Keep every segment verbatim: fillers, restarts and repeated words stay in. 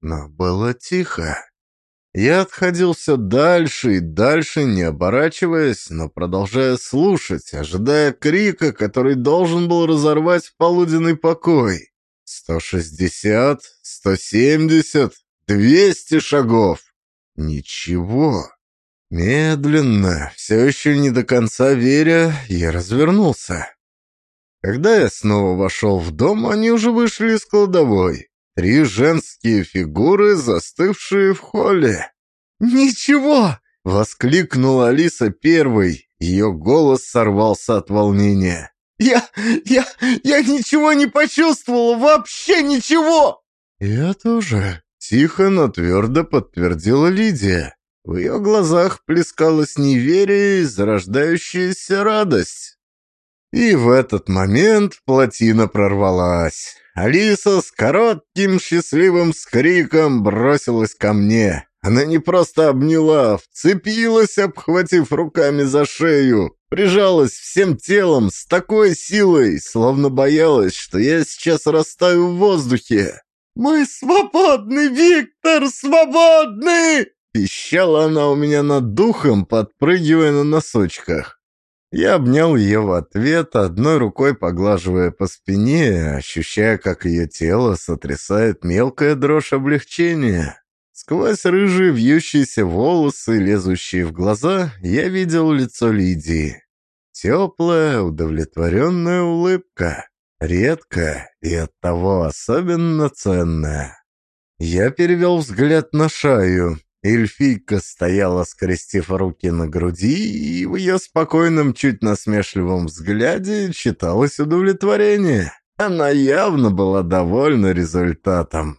но было тихо. Я отходил все дальше и дальше, не оборачиваясь, но продолжая слушать, ожидая крика, который должен был разорвать полуденный покой. Сто шестьдесят, сто семьдесят, двести шагов. Ничего. Медленно, все еще не до конца веря, я развернулся. Когда я снова вошел в дом, они уже вышли из кладовой. Три женские фигуры, застывшие в холле. «Ничего!» — воскликнула Алиса первой. Ее голос сорвался от волнения. «Я... я... я ничего не почувствовала! Вообще ничего!» «Я тоже», — тихо, но твердо подтвердила Лидия. В ее глазах плескалось неверие и зарождающаяся радость. И в этот момент плотина прорвалась. Алиса с коротким счастливым скриком бросилась ко мне. Она не просто обняла, вцепилась, обхватив руками за шею, прижалась всем телом с такой силой, словно боялась, что я сейчас растаю в воздухе. «Мы свободны, Виктор, свободны!» Пищала она у меня над духом, подпрыгивая на носочках. Я обнял ее в ответ, одной рукой поглаживая по спине, ощущая, как ее тело сотрясает мелкая дрожь облегчения. Сквозь рыжие вьющиеся волосы, лезущие в глаза, я видел лицо Лидии. Теплая, удовлетворенная улыбка, редкая и оттого особенно ценная. Я перевел взгляд на Шаю. Эльфийка стояла, скрестив руки на груди, и в ее спокойном, чуть насмешливом взгляде читалось удовлетворение. Она явно была довольна результатом.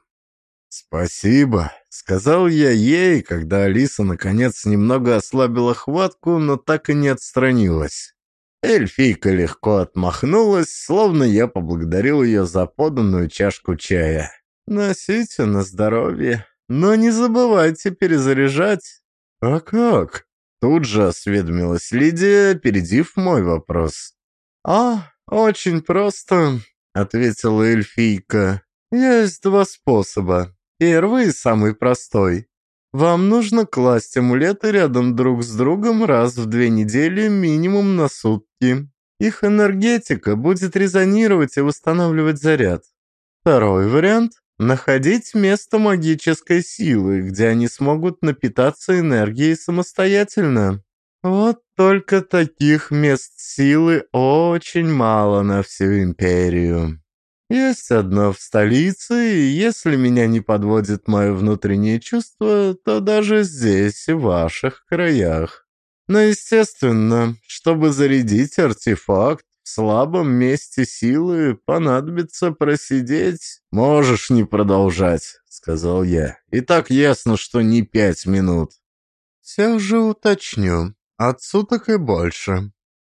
«Спасибо», — сказал я ей, когда Алиса наконец немного ослабила хватку, но так и не отстранилась. Эльфийка легко отмахнулась, словно я поблагодарил ее за поданную чашку чая. «Носите на здоровье. Но не забывайте перезаряжать». «А как?» Тут же осведомилась Лидия, опередив мой вопрос. «А, очень просто», — ответила эльфийка. «Есть два способа. Первый, самый простой. Вам нужно класть амулеты рядом друг с другом раз в две недели минимум на сутки. Их энергетика будет резонировать и восстанавливать заряд. Второй вариант — находить место магической силы, где они смогут напитаться энергией самостоятельно. Вот только таких мест силы очень мало на всю империю. Есть одно в столице, и если меня не подводит мое внутреннее чувство, то даже здесь, в ваших краях. Но, естественно, чтобы зарядить артефакт, в слабом месте силы понадобится просидеть. «Можешь не продолжать», — сказал я. «И так ясно, что не пять минут». «Все же уточню. От суток и больше».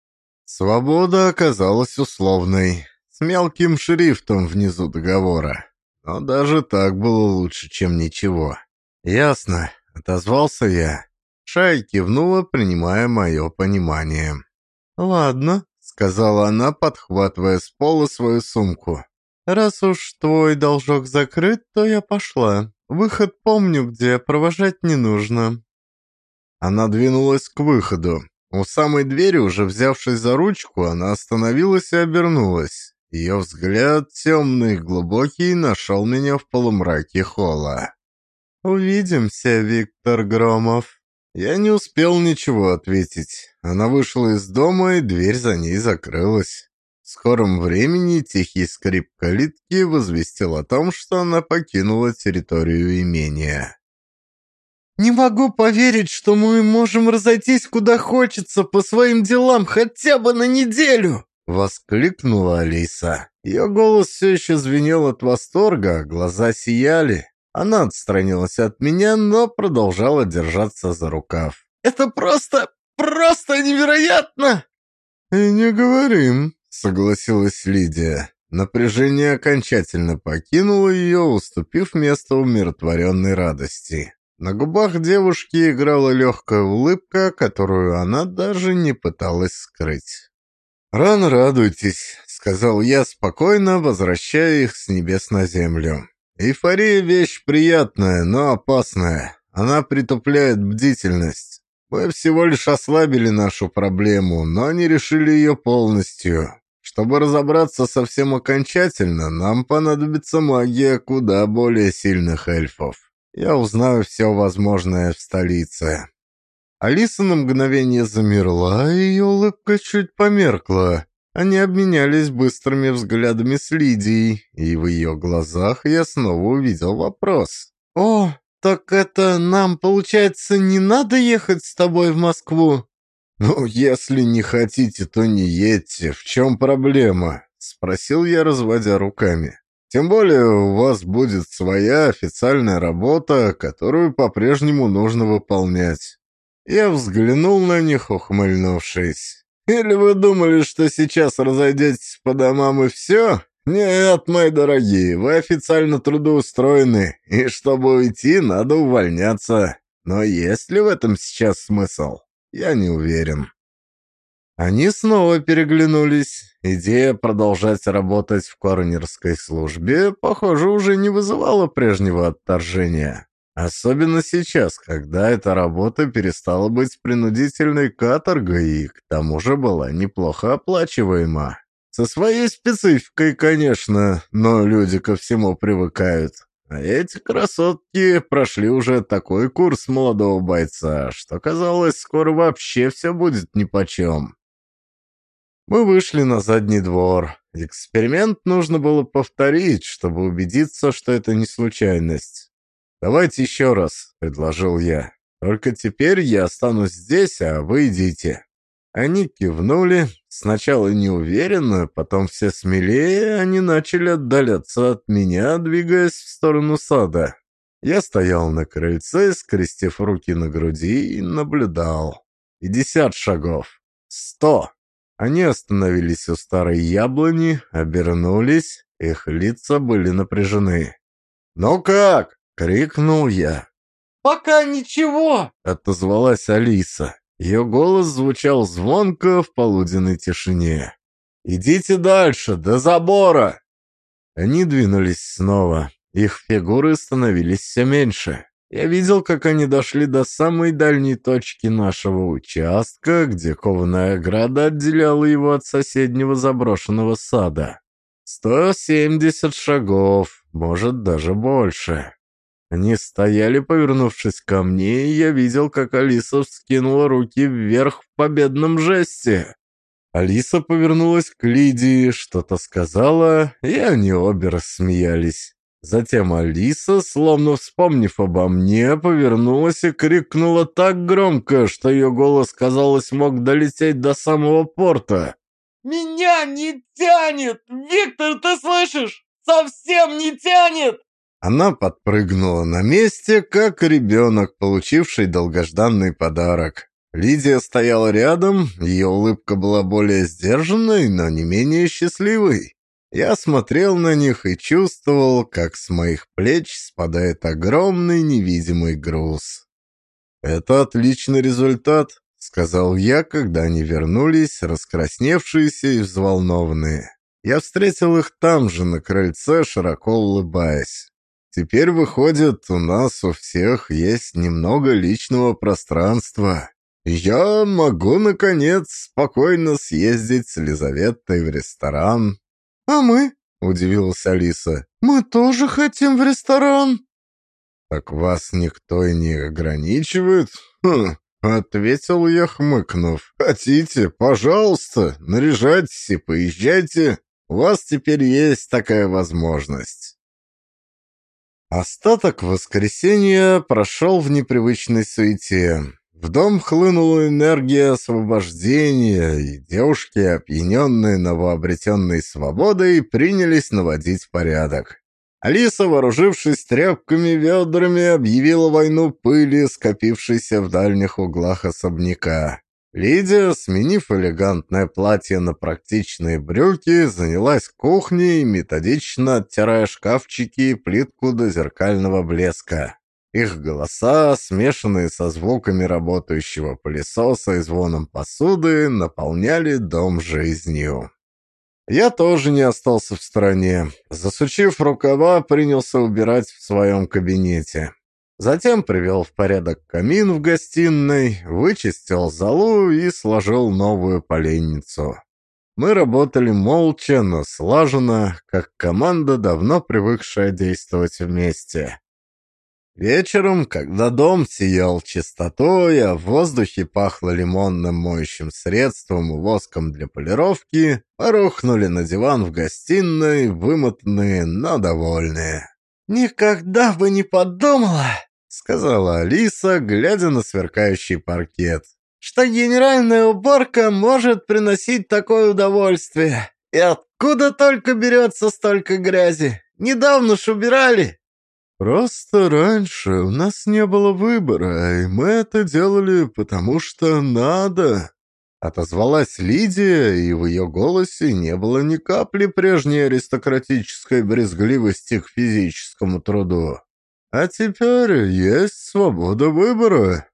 Свобода оказалась условной, с мелким шрифтом внизу договора. Но даже так было лучше, чем ничего. «Ясно», — отозвался я. Шай кивнула, принимая мое понимание. «Ладно», — сказала она, подхватывая с пола свою сумку. «Раз уж твой должок закрыт, то я пошла. Выход помню где, провожать не нужно». Она двинулась к выходу. У самой двери, уже взявшись за ручку, она остановилась и обернулась. Ее взгляд, темный и глубокий, нашел меня в полумраке холла. «Увидимся, Виктор Громов». Я не успел ничего ответить. Она вышла из дома, и дверь за ней закрылась. В скором времени тихий скрип калитки возвестил о том, что она покинула территорию имения. «Не могу поверить, что мы можем разойтись куда хочется по своим делам хотя бы на неделю!» — воскликнула Алиса. Ее голос все еще звенел от восторга, а глаза сияли. Она отстранилась от меня, но продолжала держаться за рукав. «Это просто, просто невероятно!» «И не говорим», — согласилась Лидия. Напряжение окончательно покинуло ее, уступив место умиротворенной радости. На губах девушки играла легкая улыбка, которую она даже не пыталась скрыть. «Рано радуйтесь», — сказал я спокойно, возвращая их с небес на землю. Эйфория — вещь приятная, но опасная. Она притупляет бдительность. Мы всего лишь ослабили нашу проблему, но не решили ее полностью. Чтобы разобраться совсем окончательно, нам понадобится магия куда более сильных эльфов. Я узнаю все возможное в столице». Алиса на мгновение замерла, и ее улыбка чуть померкла. Они обменялись быстрыми взглядами с Лидией, и в ее глазах я снова увидел вопрос. «О, так это нам, получается, не надо ехать с тобой в Москву?» «Ну, если не хотите, то не едьте. В чем проблема?» — спросил я, разводя руками. «Тем более у вас будет своя официальная работа, которую по-прежнему нужно выполнять». Я взглянул на них, ухмыльнувшись. «Или вы думали, что сейчас разойдетесь по домам и все? Нет, мои дорогие, вы официально трудоустроены, и чтобы уйти, надо увольняться. Но есть ли в этом сейчас смысл? Я не уверен». Они снова переглянулись. Идея продолжать работать в коронерской службе, похоже, уже не вызывала прежнего отторжения. Особенно сейчас, когда эта работа перестала быть принудительной каторгой и к тому же была неплохо оплачиваема. Со своей спецификой, конечно, но люди ко всему привыкают. А эти красотки прошли уже такой курс молодого бойца, что казалось, скоро вообще все будет нипочем. Мы вышли на задний двор. Эксперимент нужно было повторить, чтобы убедиться, что это не случайность. «Давайте еще раз», — предложил я. «Только теперь я останусь здесь, а вы идите». Они кивнули, сначала неуверенно, потом все смелее, они начали отдаляться от меня, двигаясь в сторону сада. Я стоял на крыльце, скрестив руки на груди, и наблюдал. Пятьдесят шагов. Сто. Они остановились у старой яблони, обернулись, их лица были напряжены. «Ну как?» — крикнул я. «Пока ничего!» — отозвалась Алиса. Ее голос звучал звонко в полуденной тишине. «Идите дальше, до забора!» Они двинулись снова. Их фигуры становились все меньше. Я видел, как они дошли до самой дальней точки нашего участка, где кованая ограда отделяла его от соседнего заброшенного сада. Сто семьдесят шагов, может, даже больше. Они стояли, повернувшись ко мне, и я видел, как Алиса вскинула руки вверх в победном жесте. Алиса повернулась к Лидии, что-то сказала, и они обе рассмеялись. Затем Алиса, словно вспомнив обо мне, повернулась и крикнула так громко, что ее голос, казалось, мог долететь до самого порта. «Меня не тянет! Виктор, ты слышишь? Совсем не тянет!» Она подпрыгнула на месте, как ребенок, получивший долгожданный подарок. Лидия стояла рядом, ее улыбка была более сдержанной, но не менее счастливой. Я смотрел на них и чувствовал, как с моих плеч спадает огромный невидимый груз. «Это отличный результат», — сказал я, когда они вернулись, раскрасневшиеся и взволнованные. Я встретил их там же, на крыльце, широко улыбаясь. «Теперь, выходит, у нас у всех есть немного личного пространства. Я могу, наконец, спокойно съездить с Лизаветой в ресторан». «А мы?» — удивилась Алиса. «Мы тоже хотим в ресторан». «Так вас никто и не ограничивает?» «Хм», — ответил я, хмыкнув. «Хотите, пожалуйста, наряжайтесь и поезжайте. У вас теперь есть такая возможность». Остаток воскресенья прошел в непривычной суете. В дом хлынула энергия освобождения, и девушки, опьяненные новообретенной свободой, принялись наводить порядок. Алиса, вооружившись тряпками и ведрами, объявила войну пыли, скопившейся в дальних углах особняка. Лидия, сменив элегантное платье на практичные брюки, занялась кухней, методично оттирая шкафчики и плитку до зеркального блеска. Их голоса, смешанные со звуками работающего пылесоса и звоном посуды, наполняли дом жизнью. Я тоже не остался в стороне. Засучив рукава, принялся убирать в своем кабинете. Затем привел в порядок камин в гостиной, вычистил золу и сложил новую поленницу. Мы работали молча, но слаженно, как команда, давно привыкшая действовать вместе. Вечером, когда дом сиял чистотой, а в воздухе пахло лимонным моющим средством и воском для полировки, рухнули на диван в гостиной, вымотанные, но довольные. «Никогда бы не подумала», — сказала Алиса, глядя на сверкающий паркет, «что генеральная уборка может приносить такое удовольствие. И откуда только берется столько грязи? Недавно ж убирали». «Просто раньше у нас не было выбора, и мы это делали, потому что надо», — отозвалась Лидия, и в ее голосе не было ни капли прежней аристократической брезгливости к физическому труду. «А теперь есть свобода выбора».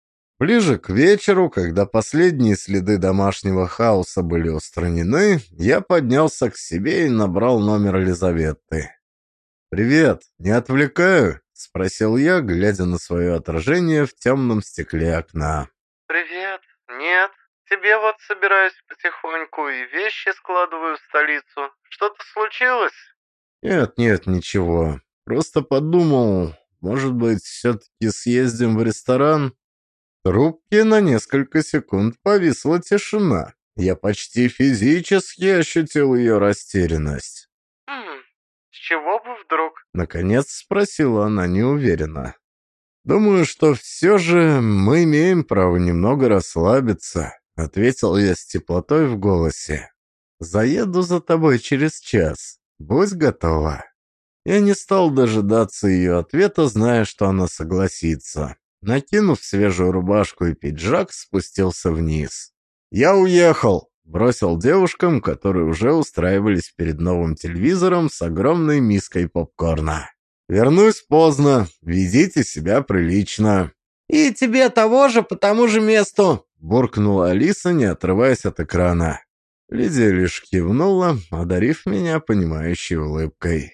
Ближе к вечеру, когда последние следы домашнего хаоса были устранены, я поднялся к себе и набрал номер Елизаветы. «Привет, не отвлекаю?» — спросил я, глядя на свое отражение в темном стекле окна. «Привет. Нет. Тебе вот собираюсь потихоньку и вещи складываю в столицу. Что-то случилось?» «Нет, нет, ничего. Просто подумал, может быть, все-таки съездим в ресторан?» В трубке на несколько секунд повисла тишина. Я почти физически ощутил ее растерянность. «Хм, с чего бы вдруг?» Наконец спросила она неуверенно. «Думаю, что все же мы имеем право немного расслабиться», — ответил я с теплотой в голосе. «Заеду за тобой через час. Будь готова». Я не стал дожидаться ее ответа, зная, что она согласится. Накинув свежую рубашку и пиджак, спустился вниз. «Я уехал», — бросил девушкам, которые уже устраивались перед новым телевизором с огромной миской попкорна. «Вернусь поздно. Ведите себя прилично». «И тебе того же по тому же месту», — буркнула Алиса, не отрываясь от экрана. Лидия лишь кивнула, одарив меня понимающей улыбкой.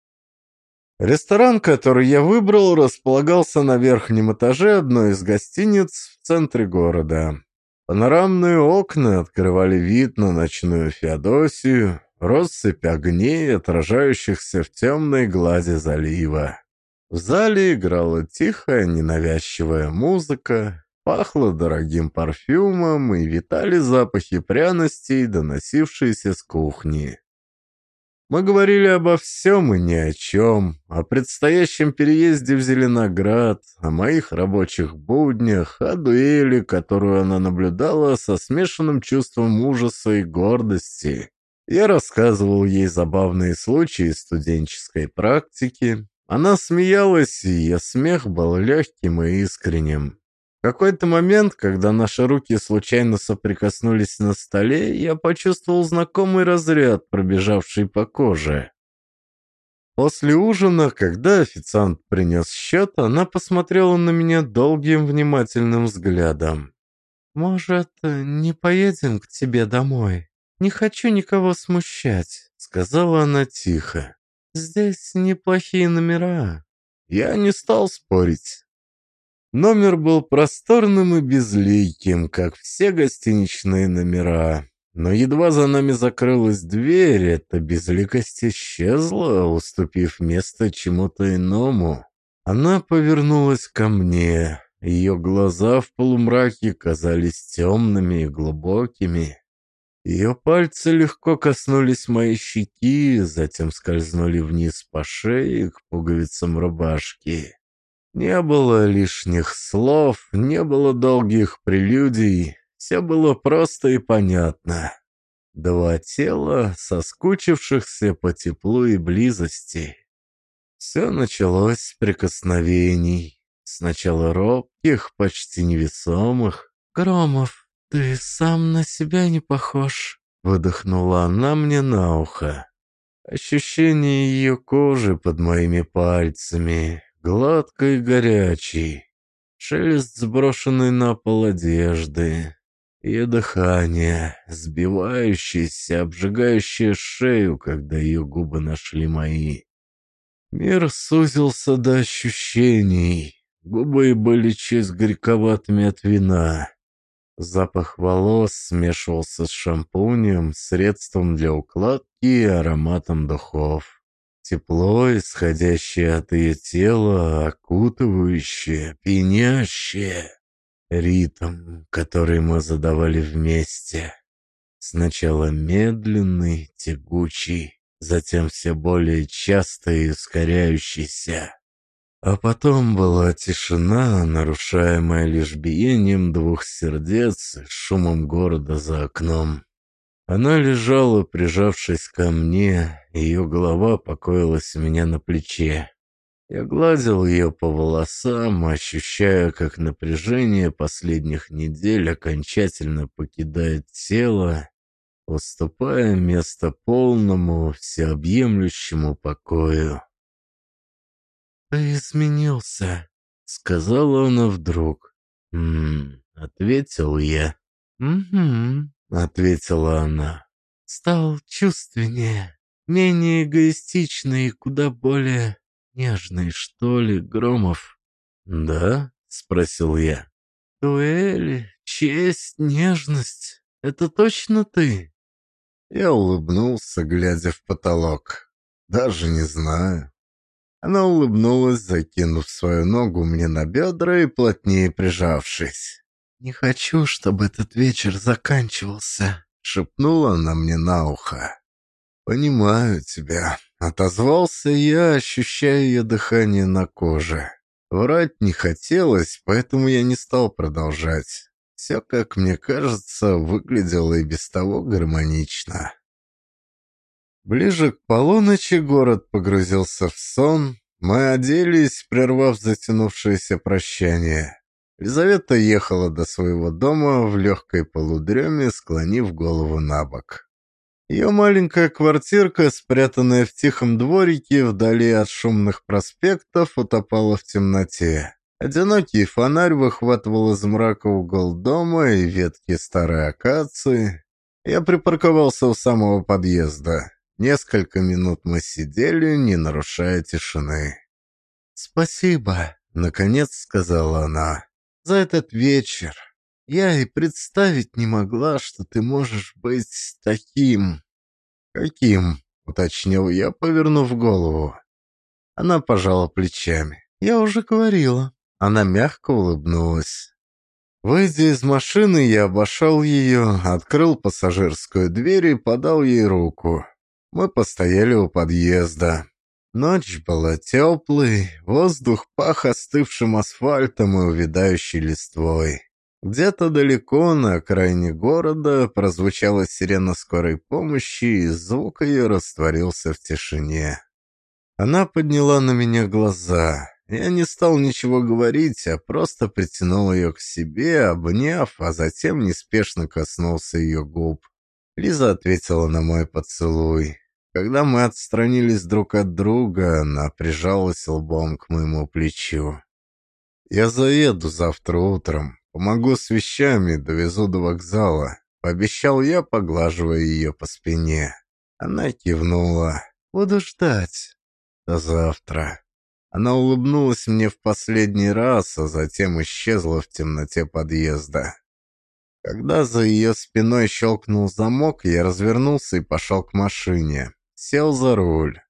Ресторан, который я выбрал, располагался на верхнем этаже одной из гостиниц в центре города. Панорамные окна открывали вид на ночную Феодосию, россыпь огней, отражающихся в темной глади залива. В зале играла тихая, ненавязчивая музыка, пахло дорогим парфюмом и витали запахи пряностей, доносившиеся с кухни. Мы говорили обо всем и ни о чем, о предстоящем переезде в Зеленоград, о моих рабочих буднях, о дуэли, которую она наблюдала со смешанным чувством ужаса и гордости. Я рассказывал ей забавные случаи студенческой практики. Она смеялась, и ее смех был легким и искренним. В какой-то момент, когда наши руки случайно соприкоснулись на столе, я почувствовал знакомый разряд, пробежавший по коже. После ужина, когда официант принес счет, она посмотрела на меня долгим внимательным взглядом. «Может, не поедем к тебе домой? Не хочу никого смущать», — сказала она тихо. «Здесь неплохие номера». Я не стал спорить. Номер был просторным и безликим, как все гостиничные номера. Но едва за нами закрылась дверь, эта безликость исчезла, уступив место чему-то иному. Она повернулась ко мне. Ее глаза в полумраке казались темными и глубокими. Ее пальцы легко коснулись моей щеки, затем скользнули вниз по шее к пуговицам рубашки. Не было лишних слов, не было долгих прелюдий, все было просто и понятно. Два тела, соскучившихся по теплу и близости. Все началось с прикосновений, сначала робких, почти невесомых. «Громов, ты сам на себя не похож», — выдохнула она мне на ухо. Ощущение ее кожи под моими пальцами, гладкой и горячей, шелест сброшенной на пол одежды. Ее дыхание, сбивающееся, обжигающее шею, когда ее губы нашли мои. Мир сузился до ощущений. Губы были чуть горьковатыми от вина. Запах волос смешивался с шампунем, средством для укладки и ароматом духов. Тепло, исходящее от ее тела, окутывающее, пьянящее. Ритм, который мы задавали вместе. Сначала медленный, тягучий, затем все более частый и ускоряющийся. А потом была тишина, нарушаемая лишь биением двух сердец и шумом города за окном. Она лежала, прижавшись ко мне, ее голова покоилась у меня на плече. Я гладил ее по волосам, ощущая, как напряжение последних недель окончательно покидает тело, уступая место полному, всеобъемлющему покою. «Ты изменился», — сказала она вдруг. «М-м», — ответил я. «Угу», — ответила она. «Стал чувственнее, менее эгоистичный и куда более нежный, что ли, Громов?» «Да?» — спросил я. «Дуэли, честь, нежность — это точно ты?» Я улыбнулся, глядя в потолок. «Даже не знаю». Она улыбнулась, закинув свою ногу мне на бедра и плотнее прижавшись. «Не хочу, чтобы этот вечер заканчивался», — шепнула она мне на ухо. «Понимаю тебя», — отозвался я, ощущая ее дыхание на коже. Врать не хотелось, поэтому я не стал продолжать. Все, как мне кажется, выглядело и без того гармонично. Ближе к полуночи город погрузился в сон. Мы оделись, прервав затянувшееся прощание. Лизавета ехала до своего дома в легкой полудреме, склонив голову на бок. Ее маленькая квартирка, спрятанная в тихом дворике вдали от шумных проспектов, утопала в темноте. Одинокий фонарь выхватывал из мрака угол дома и ветки старой акации. Я припарковался у самого подъезда. Несколько минут мы сидели, не нарушая тишины. «Спасибо», — наконец сказала она, — «за этот вечер. Я и представить не могла, что ты можешь быть таким». «Каким?» — уточнил я, повернув голову. Она пожала плечами. «Я уже говорила». Она мягко улыбнулась. Выйдя из машины, я обошел ее, открыл пассажирскую дверь и подал ей руку. Мы постояли у подъезда. Ночь была теплой, воздух пах остывшим асфальтом и увядающей листвой. Где-то далеко, на окраине города, прозвучала сирена скорой помощи, и звук ее растворился в тишине. Она подняла на меня глаза. Я не стал ничего говорить, а просто притянул ее к себе, обняв, а затем неспешно коснулся ее губ. Лиза ответила на мой поцелуй. Когда мы отстранились друг от друга, она прижалась лбом к моему плечу. «Я заеду завтра утром, помогу с вещами, довезу до вокзала», — пообещал я, поглаживая ее по спине. Она кивнула. «Буду ждать. До завтра». Она улыбнулась мне в последний раз, а затем исчезла в темноте подъезда. Когда за ее спиной щелкнул замок, я развернулся и пошел к машине. Сел за руль.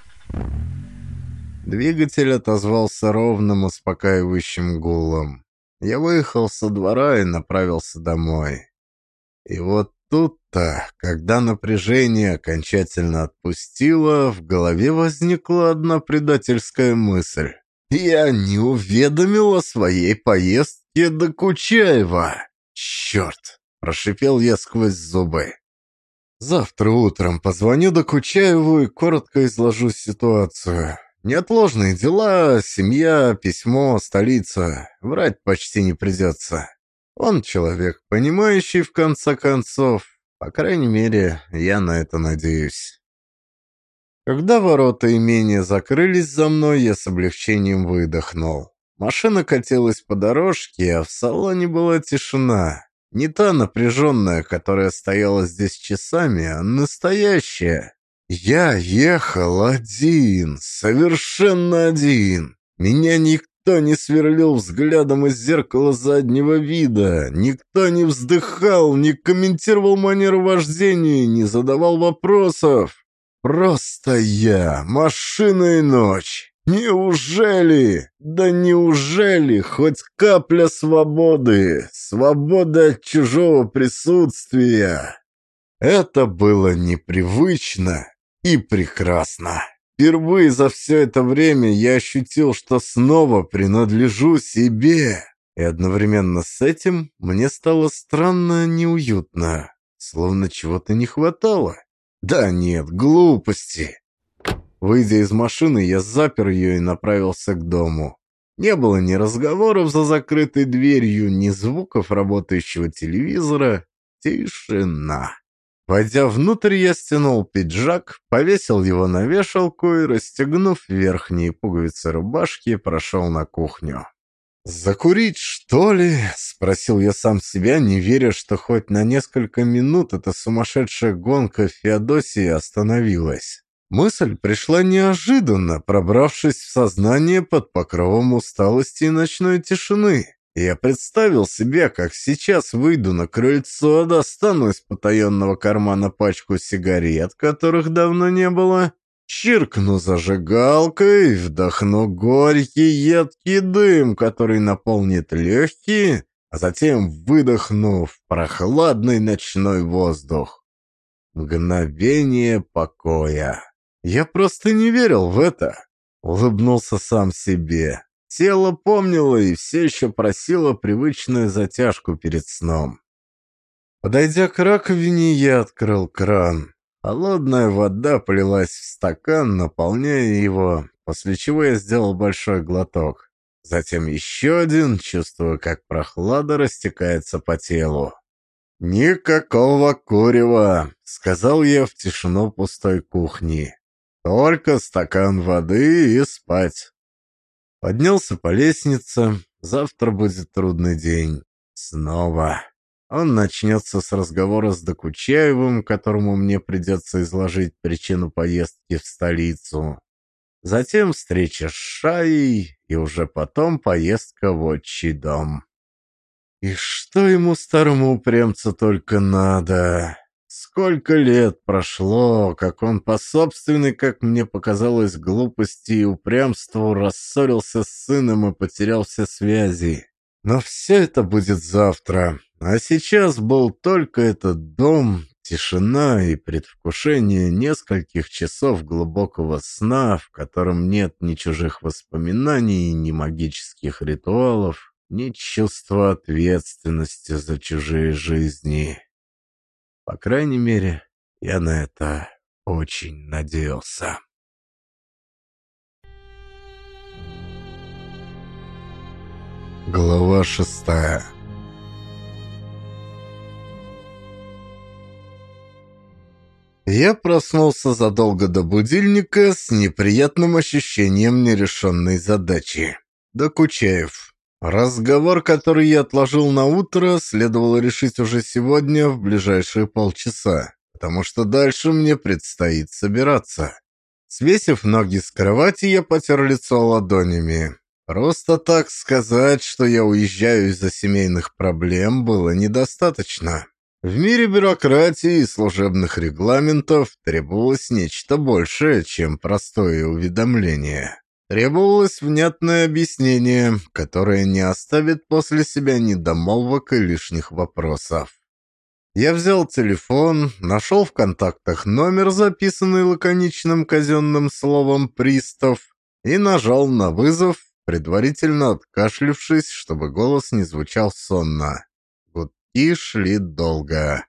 Двигатель отозвался ровным, успокаивающим гулом. Я выехал со двора и направился домой. И вот тут-то, когда напряжение окончательно отпустило, в голове возникла одна предательская мысль. Я не уведомил о своей поездке до Кучаева. «Черт!» – прошипел я сквозь зубы. «Завтра утром позвоню Докучаеву и коротко изложу ситуацию. Неотложные дела, семья, письмо, столица. Врать почти не придется. Он человек, понимающий в конце концов. По крайней мере, я на это надеюсь». Когда ворота имения закрылись за мной, я с облегчением выдохнул. Машина катилась по дорожке, а в салоне была тишина. Не та напряженная, которая стояла здесь часами, а настоящая. Я ехал один, совершенно один. Меня никто не сверлил взглядом из зеркала заднего вида, никто не вздыхал, не комментировал манеру вождения, не задавал вопросов. Просто я, машина и ночь. Неужели, да неужели хоть капля свободы, свобода от чужого присутствия? Это было непривычно и прекрасно. Впервые за все это время я ощутил, что снова принадлежу себе. И одновременно с этим мне стало странно неуютно, словно чего-то не хватало. Да нет, глупости. Выйдя из машины, я запер ее и направился к дому. Не было ни разговоров за закрытой дверью, ни звуков работающего телевизора. Тишина. Войдя внутрь, я стянул пиджак, повесил его на вешалку и, расстегнув верхние пуговицы рубашки, прошел на кухню. «Закурить, что ли?» — спросил я сам себя, не веря, что хоть на несколько минут эта сумасшедшая гонка в Феодосии остановилась. Мысль пришла неожиданно, пробравшись в сознание под покровом усталости и ночной тишины. Я представил себе, как сейчас выйду на крыльцо, достану из потаенного кармана пачку сигарет, которых давно не было, чиркну зажигалкой, вдохну горький едкий дым, который наполнит легкие, а затем выдохну в прохладный ночной воздух. Мгновение покоя. Я просто не верил в это. Улыбнулся сам себе. Тело помнило и все еще просило привычную затяжку перед сном. Подойдя к раковине, я открыл кран. Холодная вода полилась в стакан, наполняя его, после чего я сделал большой глоток. Затем еще один, чувствуя, как прохлада растекается по телу. «Никакого курева», — сказал я в тишину пустой кухни. «Только стакан воды и спать». Поднялся по лестнице. Завтра будет трудный день. Снова. Он начнется с разговора с Докучаевым, которому мне придется изложить причину поездки в столицу. Затем встреча с Шаей и уже потом поездка в отчий дом. И что ему, старому упрямцу, только надо? Сколько лет прошло, как он по собственной, как мне показалось, глупости и упрямству рассорился с сыном и потерял все связи. Но все это будет завтра. А сейчас был только этот дом, тишина и предвкушение нескольких часов глубокого сна, в котором нет ни чужих воспоминаний, ни магических ритуалов, ни чувства ответственности за чужие жизни. По крайней мере, я на это очень надеялся. Глава шестая. Я проснулся задолго до будильника с неприятным ощущением нерешенной задачи. Докучаев. Разговор, который я отложил на утро, следовало решить уже сегодня в ближайшие полчаса, потому что дальше мне предстоит собираться. Свесив ноги с кровати, я потер лицо ладонями. Просто так сказать, что я уезжаю из-за семейных проблем, было недостаточно. В мире бюрократии и служебных регламентов требовалось нечто большее, чем простое уведомление. Требовалось внятное объяснение, которое не оставит после себя недомолвок и лишних вопросов. Я взял телефон, нашел в контактах номер, записанный лаконичным казенным словом «пристав», и нажал на вызов, предварительно откашлившись, чтобы голос не звучал сонно. Гудки шли долго.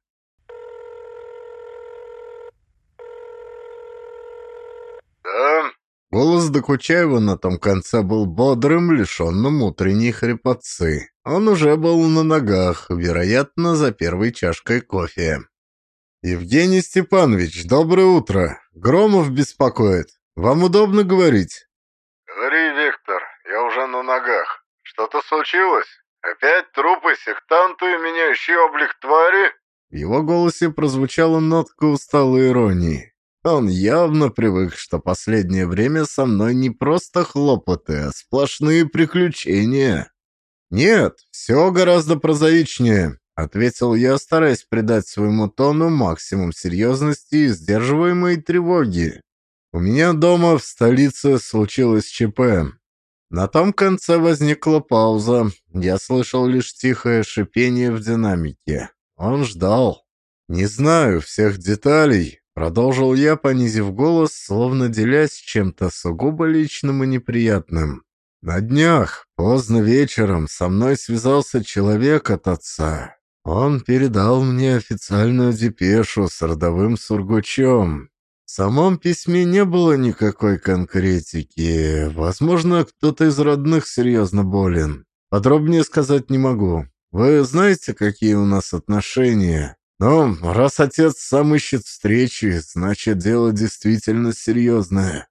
«Да?» Голос Докучаева на том конце был бодрым, лишенным утренней хрипотцы. Он уже был на ногах, вероятно, за первой чашкой кофе. «Евгений Степанович, доброе утро. Громов беспокоит. Вам удобно говорить?» «Говори, Виктор, я уже на ногах. Что-то случилось?» Опять трупы, сектанты, меняющие облик твари?» В его голосе прозвучала нотка усталой иронии. Он явно привык, что последнее время со мной не просто хлопоты, а сплошные приключения. «Нет, все гораздо прозаичнее», — ответил я, стараясь придать своему тону максимум серьезности и сдерживаемой тревоги. «У меня дома в столице случилось ЧП». На том конце возникла пауза. Я слышал лишь тихое шипение в динамике. Он ждал. «Не знаю всех деталей», — продолжил я, понизив голос, словно делясь чем-то сугубо личным и неприятным. «На днях, поздно вечером, со мной связался человек от отца. Он передал мне официальную депешу с родовым сургучом. В самом письме не было никакой конкретики. Возможно, кто-то из родных серьезно болен. Подробнее сказать не могу. Вы знаете, какие у нас отношения? Но раз отец сам ищет встречи, значит, дело действительно серьезное».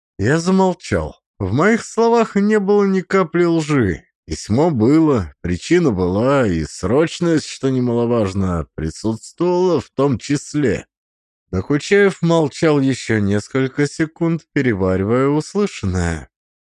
Я замолчал. В моих словах не было ни капли лжи. Письмо было, причина была, и срочность, что немаловажно, присутствовала в том числе. Докучаев молчал еще несколько секунд, переваривая услышанное.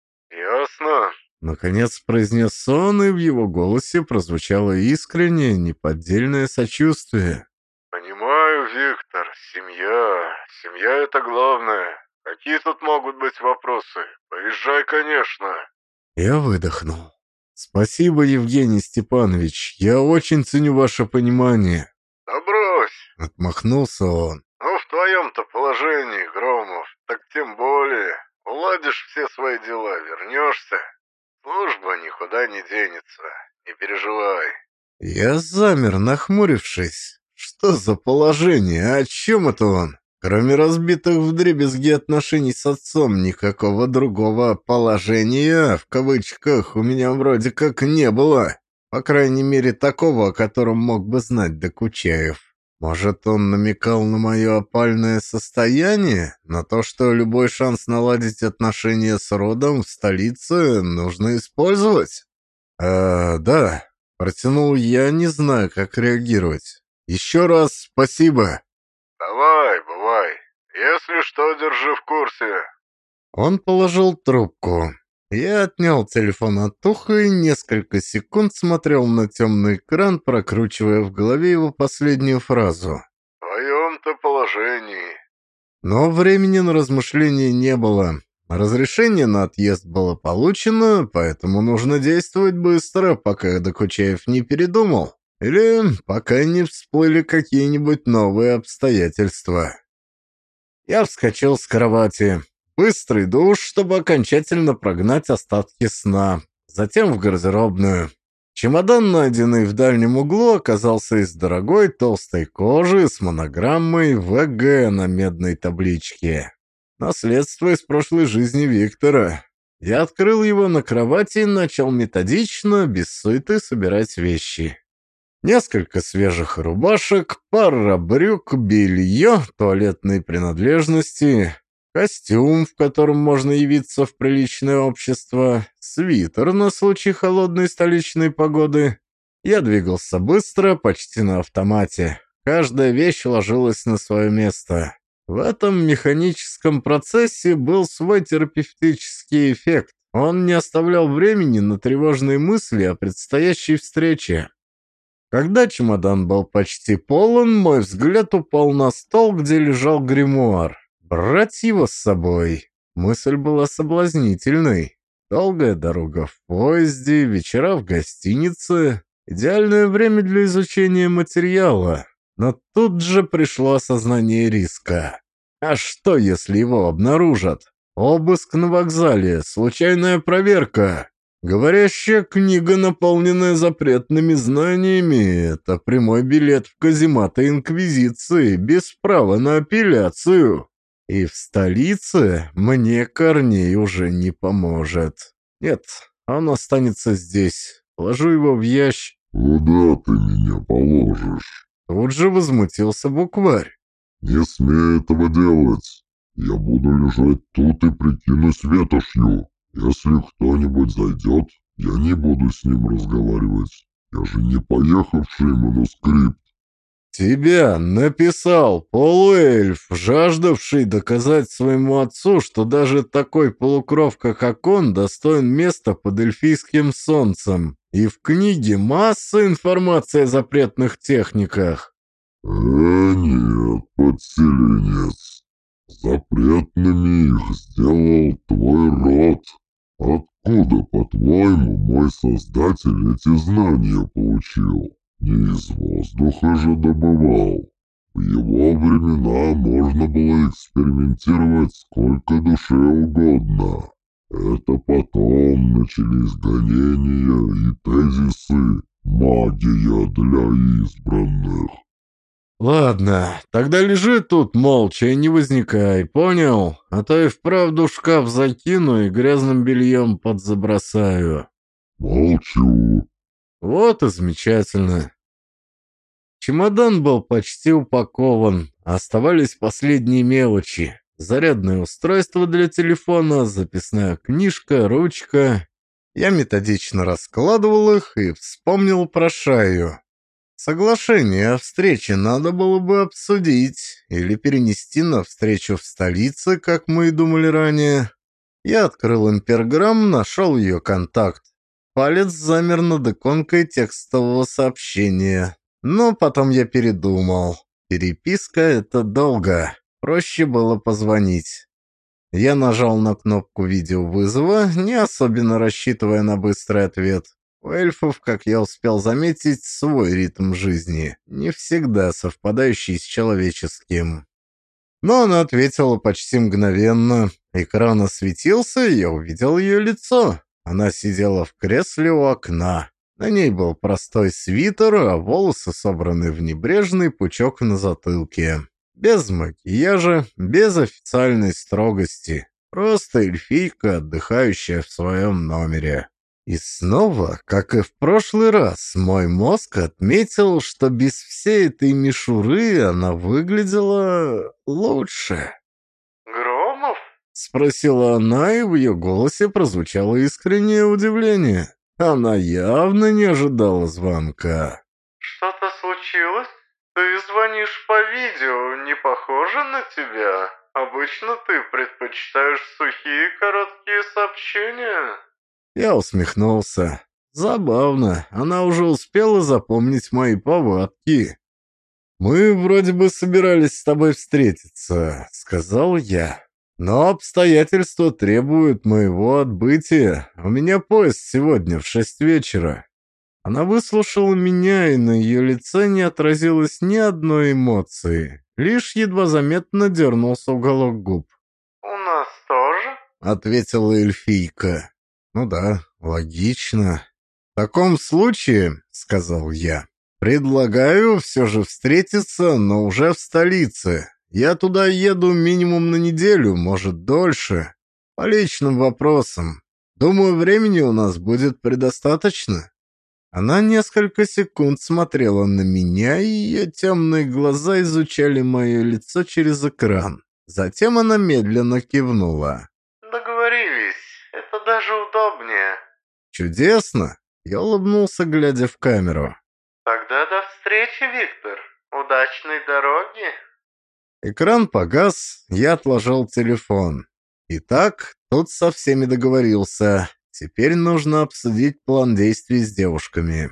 «Ясно», — наконец произнес он, и в его голосе прозвучало искреннее, неподдельное сочувствие. «Понимаю, Виктор, семья, семья — это главное. Какие тут могут быть вопросы? Поезжай, конечно». Я выдохнул. «Спасибо, Евгений Степанович, я очень ценю ваше понимание». «Да брось», — отмахнулся он. «Ну, в твоем-то положении, Громов, так тем более. Уладишь все свои дела, вернешься. Служба никуда не денется, не переживай». Я замер, нахмурившись. Что за положение? О чем это он? Кроме разбитых вдребезги отношений с отцом, никакого другого «положения» в кавычках у меня вроде как не было. По крайней мере, такого, о котором мог бы знать Докучаев. Может, он намекал на мое опальное состояние? На то, что любой шанс наладить отношения с родом в столице нужно использовать? «А, да», — протянул я, не знаю, как реагировать. «Еще раз спасибо». «Давай, бывай. Если что, держи в курсе». Он положил трубку. Я отнял телефон от уха и несколько секунд смотрел на темный экран, прокручивая в голове его последнюю фразу. «В твоем-то положении». Но времени на размышления не было. Разрешение на отъезд было получено, поэтому нужно действовать быстро, пока Докучаев не передумал. Или пока не всплыли какие-нибудь новые обстоятельства. Я вскочил с кровати. Быстрый душ, чтобы окончательно прогнать остатки сна. Затем в гардеробную. Чемодан, найденный в дальнем углу, оказался из дорогой толстой кожи с монограммой «вэ гэ» на медной табличке. Наследство из прошлой жизни Виктора. Я открыл его на кровати и начал методично, без суеты, собирать вещи. Несколько свежих рубашек, пара брюк, белье, туалетные принадлежности, костюм, в котором можно явиться в приличное общество, свитер на случай холодной столичной погоды. Я двигался быстро, почти на автомате. Каждая вещь ложилась на свое место. В этом механическом процессе был свой терапевтический эффект. Он не оставлял времени на тревожные мысли о предстоящей встрече. Когда чемодан был почти полон, мой взгляд упал на стол, где лежал гримуар. Брать его с собой. Мысль была соблазнительной. Долгая дорога в поезде, вечера в гостинице. Идеальное время для изучения материала. Но тут же пришло осознание риска. А что, если его обнаружат? Обыск на вокзале, случайная проверка. Говорящая книга, наполненная запретными знаниями, это прямой билет в казематы Инквизиции, без права на апелляцию. И в столице мне Корней уже не поможет. Нет, он останется здесь. Положу его в ящик. «Куда ты меня положишь?» Тут же возмутился букварь. «Не смей этого делать. Я буду лежать тут и прикинусь ветошью. Если кто-нибудь зайдет, Я не буду с ним разговаривать. Я же не поехавший манускрипт. Тебя написал полуэльф, жаждавший доказать своему отцу, что даже такой полукровка, как он, достоин места под эльфийским солнцем. И в книге масса информации о запретных техниках. Э, нет, подселенец. Запретными их сделал твой род. Откуда, по-твоему, мой создатель эти знания получил? Не из воздуха же добывал. В его времена можно было экспериментировать сколько душе угодно. Это потом начались гонения и тезисы «магия для избранных». Ладно, тогда лежи тут молча и не возникай, понял? А то и вправду шкаф закину и грязным бельем подзабросаю. Молчу. Вот и замечательно. Чемодан был почти упакован, оставались последние мелочи. Зарядное устройство для телефона, записная книжка, ручка. Я методично раскладывал их и вспомнил про Шаю. Соглашение о встрече надо было бы обсудить или перенести на встречу в столице, как мы и думали ранее. Я открыл имперграмм, нашел ее контакт. Палец замер над иконкой текстового сообщения. Но потом я передумал. Переписка — это долго. Проще было позвонить. Я нажал на кнопку видеовызова, не особенно рассчитывая на быстрый ответ. У эльфов, как я успел заметить, свой ритм жизни, не всегда совпадающий с человеческим. Но она ответила почти мгновенно. Экран осветился, и я увидел ее лицо. Она сидела в кресле у окна. На ней был простой свитер, а волосы собраны в небрежный пучок на затылке. Без макияжа, без официальной строгости. Просто эльфийка, отдыхающая в своем номере. И снова, как и в прошлый раз, мой мозг отметил, что без всей этой мишуры она выглядела лучше. Громов? — спросила она, и в ее голосе прозвучало искреннее удивление. Она явно не ожидала звонка. Что-то случилось? Ты звонишь по видео, не похоже на тебя? Обычно ты предпочитаешь сухие короткие сообщения. Я усмехнулся. Забавно, она уже успела запомнить мои повадки. «Мы вроде бы собирались с тобой встретиться», — сказал я. «Но обстоятельства требуют моего отбытия. У меня поезд сегодня в шесть вечера». Она выслушала меня, и на ее лице не отразилось ни одной эмоции. Лишь едва заметно дернулся уголок губ. «У нас тоже?» — ответила эльфийка. «Ну да, логично. В таком случае, — сказал я, — предлагаю все же встретиться, но уже в столице. Я туда еду минимум на неделю, может, дольше. По личным вопросам. Думаю, времени у нас будет предостаточно». Она несколько секунд смотрела на меня, и ее темные глаза изучали мое лицо через экран. Затем она медленно кивнула. «Договорились. Это даже удобнее». «Чудесно!» Я улыбнулся, глядя в камеру. «Тогда до встречи, Виктор. Удачной дороги». Экран погас, я отложил телефон. Итак, тут со всеми договорился. Теперь нужно обсудить план действий с девушками.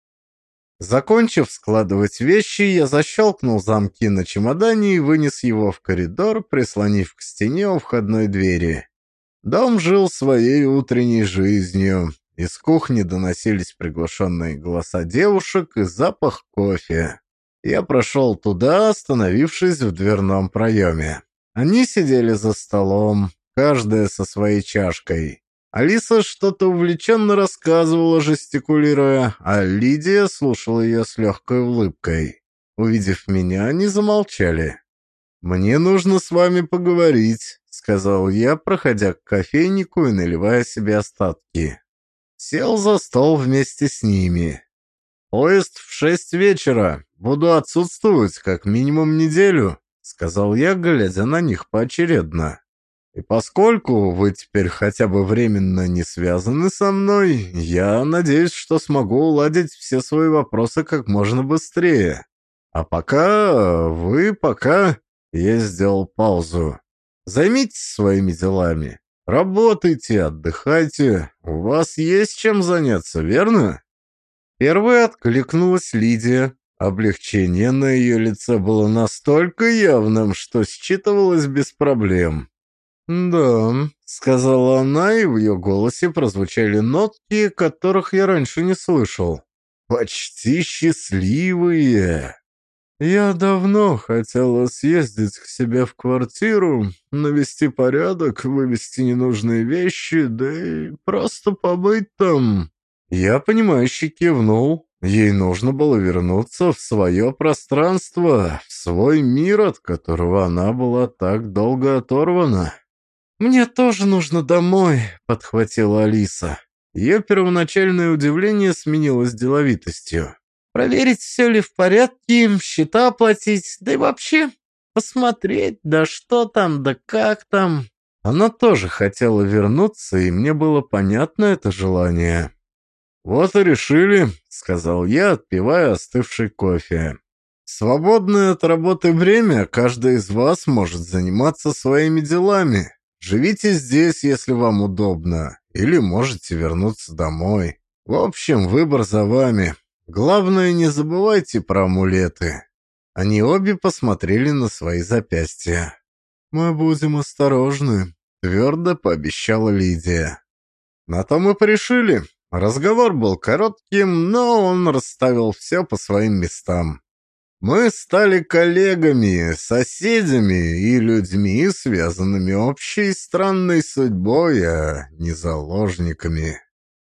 Закончив складывать вещи, я защелкнул замки на чемодане и вынес его в коридор, прислонив к стене у входной двери. Дом жил своей утренней жизнью. Из кухни доносились приглушенные голоса девушек и запах кофе. Я прошел туда, остановившись в дверном проеме. Они сидели за столом, каждая со своей чашкой. Алиса что-то увлеченно рассказывала, жестикулируя, а Лидия слушала ее с легкой улыбкой. Увидев меня, они замолчали. «Мне нужно с вами поговорить», — сказал я, проходя к кофейнику и наливая себе остатки. Сел за стол вместе с ними. «Поезд в шесть вечера. Буду отсутствовать как минимум неделю», — сказал я, глядя на них поочередно. И поскольку вы теперь хотя бы временно не связаны со мной, я надеюсь, что смогу уладить все свои вопросы как можно быстрее. А пока вы пока...» Я сделал паузу. «Займитесь своими делами. Работайте, отдыхайте. У вас есть чем заняться, верно?» Первой откликнулась Лидия. Облегчение на ее лице было настолько явным, что считывалось без проблем. «Да», — сказала она, и в ее голосе прозвучали нотки, которых я раньше не слышал. «Почти счастливые». «Я давно хотела съездить к себе в квартиру, навести порядок, вывести ненужные вещи, да и просто побыть там». Я, понимающе кивнул. Ей нужно было вернуться в свое пространство, в свой мир, от которого она была так долго оторвана. «Мне тоже нужно домой», — подхватила Алиса. Ее первоначальное удивление сменилось деловитостью. «Проверить, все ли в порядке, счета оплатить, да и вообще посмотреть, да что там, да как там». Она тоже хотела вернуться, и мне было понятно это желание. «Вот и решили», — сказал я, отпивая остывший кофе. «В свободное от работы время каждый из вас может заниматься своими делами. Живите здесь, если вам удобно, или можете вернуться домой. В общем, выбор за вами. Главное, не забывайте про амулеты». Они обе посмотрели на свои запястья. «Мы будем осторожны», — твердо пообещала Лидия. На то мы порешили. Разговор был коротким, но он расставил все по своим местам. Мы стали коллегами, соседями и людьми, связанными общей странной судьбой, а не заложниками.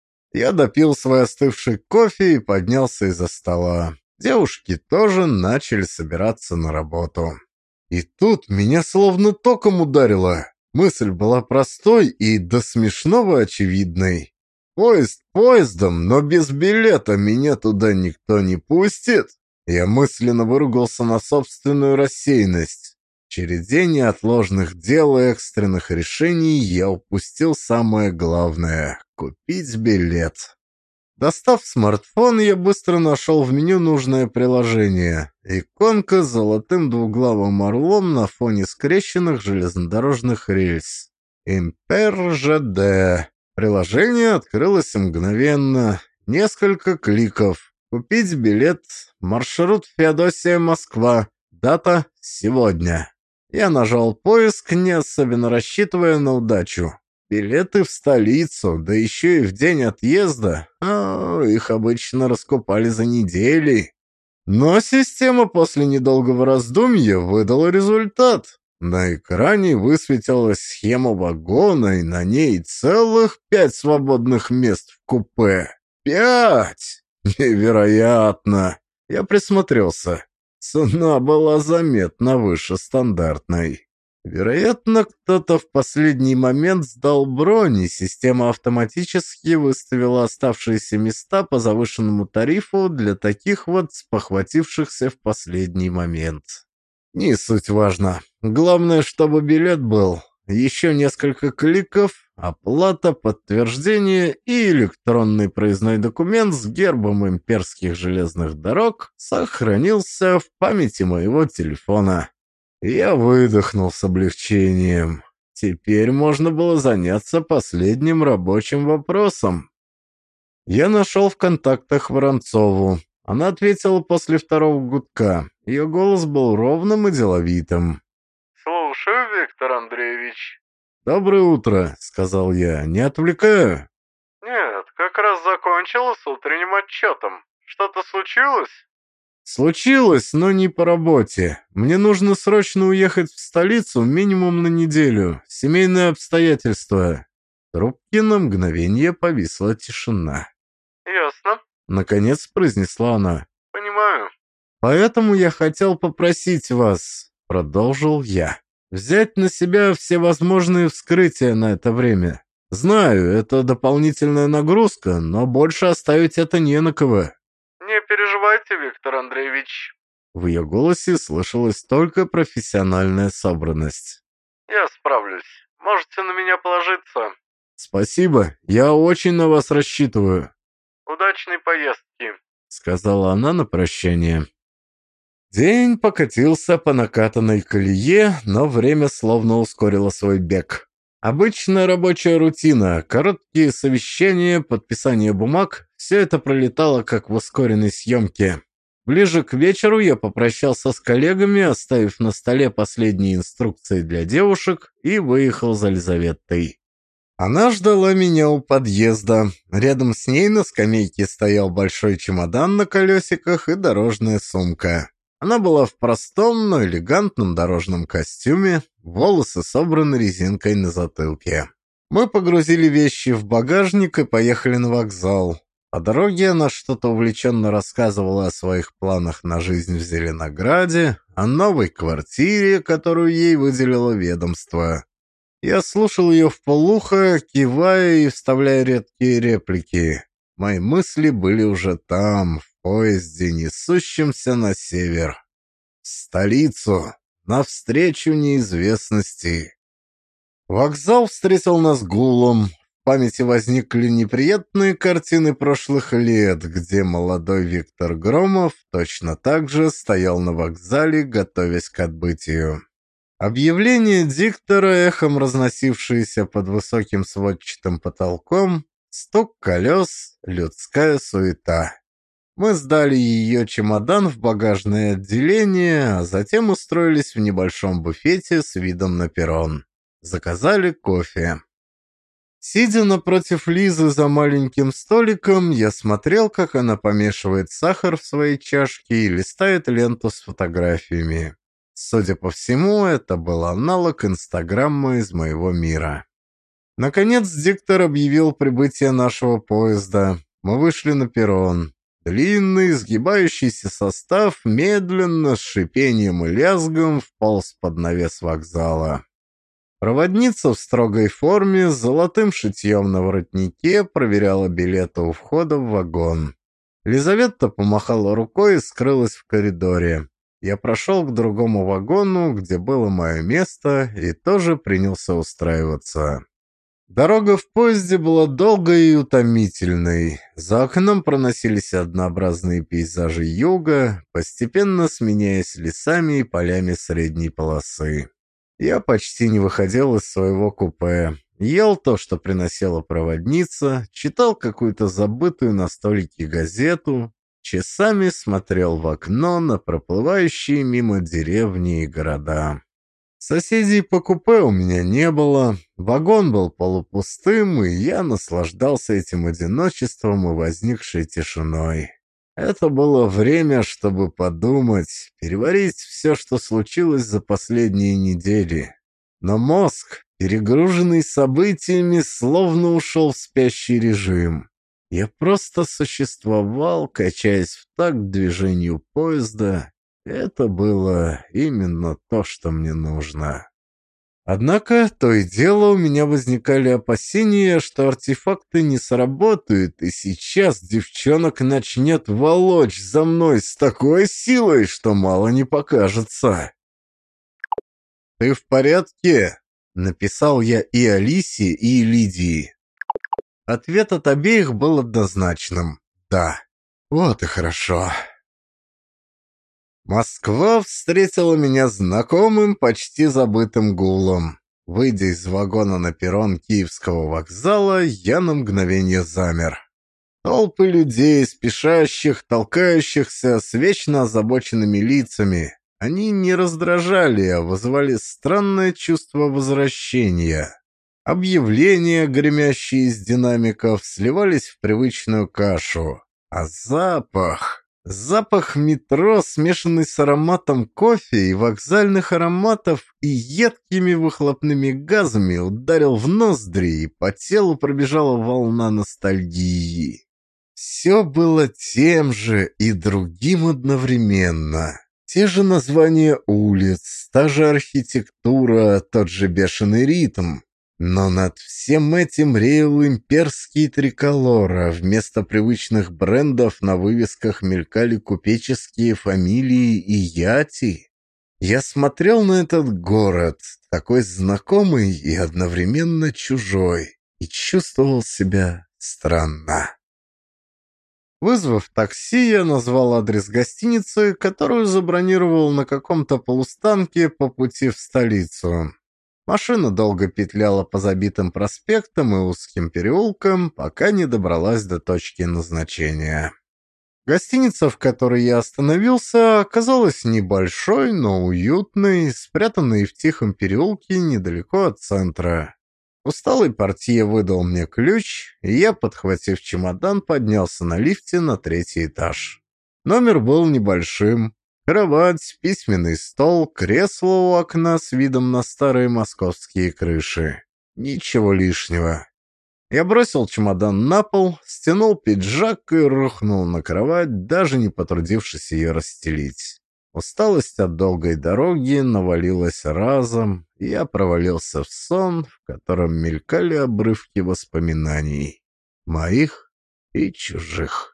Я допил свой остывший кофе и поднялся из-за стола. Девушки тоже начали собираться на работу. И тут меня словно током ударило. Мысль была простой и до смешного очевидной. Поезд поездом, но без билета меня туда никто не пустит. Я мысленно выругался на собственную рассеянность. В череде неотложных дел и экстренных решений я упустил самое главное — купить билет. Достав смартфон, я быстро нашел в меню нужное приложение. Иконка с золотым двуглавым орлом на фоне скрещенных железнодорожных рельс. Импер ЖД. Приложение открылось мгновенно. Несколько кликов. Купить билет. Маршрут Феодосия-Москва. Дата сегодня. Я нажал поиск, не особенно рассчитывая на удачу. Билеты в столицу, да еще и в день отъезда. О, их обычно раскупали за недели. Но система после недолгого раздумья выдала результат. На экране высветилась схема вагона, и на ней целых пять свободных мест в купе. Пять! Невероятно! Я присмотрелся. Цена была заметно выше стандартной. Вероятно, кто-то в последний момент сдал бронь, и система автоматически выставила оставшиеся места по завышенному тарифу для таких вот спохватившихся в последний момент. Не суть важно. Главное, чтобы билет был. Еще несколько кликов, оплата, подтверждение и электронный проездной документ с гербом имперских железных дорог сохранился в памяти моего телефона. Я выдохнул с облегчением. Теперь можно было заняться последним рабочим вопросом. Я нашел в контактах Воронцову. Она ответила после второго гудка. Ее голос был ровным и деловитым. «Слушаю, Виктор Андреевич». «Доброе утро», — сказал я. «Не отвлекаю?» «Нет, как раз закончила с утренним отчетом. Что-то случилось?» «Случилось, но не по работе. Мне нужно срочно уехать в столицу минимум на неделю. Семейные обстоятельства». В трубке на мгновение повисла тишина. «Ясно». Наконец произнесла она. «Понимаю». «Поэтому я хотел попросить вас», — продолжил я, «взять на себя все возможные вскрытия на это время. Знаю, это дополнительная нагрузка, но больше оставить это не на кого». «Не переживайте, Виктор Андреевич». В ее голосе слышалась только профессиональная собранность. «Я справлюсь. Можете на меня положиться. Спасибо, я очень на вас рассчитываю. Удачной поездки, сказала она на прощание. День покатился по накатанной колее, но время словно ускорило свой бег. Обычная рабочая рутина, короткие совещания, подписание бумаг – все это пролетало как в ускоренной съемке. Ближе к вечеру я попрощался с коллегами, оставив на столе последние инструкции для девушек, и выехал за Лизаветтой. Она ждала меня у подъезда. Рядом с ней на скамейке стоял большой чемодан на колесиках и дорожная сумка. Она была в простом, но элегантном дорожном костюме, волосы собраны резинкой на затылке. Мы погрузили вещи в багажник и поехали на вокзал. По дороге она что-то увлеченно рассказывала о своих планах на жизнь в Зеленограде, о новой квартире, которую ей выделило ведомство. Я слушал ее вполуха, кивая и вставляя редкие реплики. Мои мысли были уже там, в поезде, несущемся на север. В столицу, навстречу неизвестности. Вокзал встретил нас гулом. В памяти возникли неприятные картины прошлых лет, где молодой Виктор Громов точно так же стоял на вокзале, готовясь к отбытию. Объявление диктора, эхом разносившееся под высоким сводчатым потолком, стук колес, людская суета. Мы сдали ее чемодан в багажное отделение, а затем устроились в небольшом буфете с видом на перрон. Заказали кофе. Сидя напротив Лизы за маленьким столиком, я смотрел, как она помешивает сахар в своей чашке и листает ленту с фотографиями. Судя по всему, это был аналог Инстаграма из моего мира. Наконец диктор объявил прибытие нашего поезда. Мы вышли на перрон. Длинный, сгибающийся состав медленно, с шипением и лязгом вполз под навес вокзала. Проводница в строгой форме с золотым шитьем на воротнике проверяла билеты у входа в вагон. Лизавета помахала рукой и скрылась в коридоре. Я прошел к другому вагону, где было мое место, и тоже принялся устраиваться. Дорога в поезде была долгой и утомительной. За окном проносились однообразные пейзажи юга, постепенно сменяясь лесами и полями средней полосы. Я почти не выходил из своего купе. Ел то, что приносила проводница, читал какую-то забытую на столике газету, часами смотрел в окно на проплывающие мимо деревни и города. Соседей по купе у меня не было, вагон был полупустым, и я наслаждался этим одиночеством и возникшей тишиной. Это было время, чтобы подумать, переварить все, что случилось за последние недели. Но мозг, перегруженный событиями, словно ушел в спящий режим. Я просто существовал, качаясь в такт движению поезда. Это было именно то, что мне нужно. Однако, то и дело, у меня возникали опасения, что артефакты не сработают, и сейчас девчонок начнет волочь за мной с такой силой, что мало не покажется. «Ты в порядке?» — написал я и Алисе, и Лидии. Ответ от обеих был однозначным «да». Вот и хорошо. Москва встретила меня знакомым, почти забытым гулом. Выйдя из вагона на перрон Киевского вокзала, я на мгновение замер. Толпы людей, спешащих, толкающихся, с вечно озабоченными лицами. Они не раздражали, а вызывали странное чувство возвращения. Объявления, гремящие из динамиков, сливались в привычную кашу. А запах... Запах метро, смешанный с ароматом кофе и вокзальных ароматов и едкими выхлопными газами, ударил в ноздри, и по телу пробежала волна ностальгии. Все было тем же и другим одновременно. Те же названия улиц, та же архитектура, тот же бешеный ритм. Но над всем этим реял имперский триколор, а вместо привычных брендов на вывесках мелькали купеческие фамилии и яти. Я смотрел на этот город, такой знакомый и одновременно чужой, и чувствовал себя странно. Вызвав такси, я назвал адрес гостиницы, которую забронировал на каком-то полустанке по пути в столицу. Машина долго петляла по забитым проспектам и узким переулкам, пока не добралась до точки назначения. Гостиница, в которой я остановился, оказалась небольшой, но уютной, спрятанной в тихом переулке недалеко от центра. Усталый портье выдал мне ключ, и я, подхватив чемодан, поднялся на лифте на третий этаж. Номер был небольшим. Кровать, письменный стол, кресло у окна с видом на старые московские крыши. Ничего лишнего. Я бросил чемодан на пол, стянул пиджак и рухнул на кровать, даже не потрудившись ее расстелить. Усталость от долгой дороги навалилась разом, и я провалился в сон, в котором мелькали обрывки воспоминаний. Моих и чужих.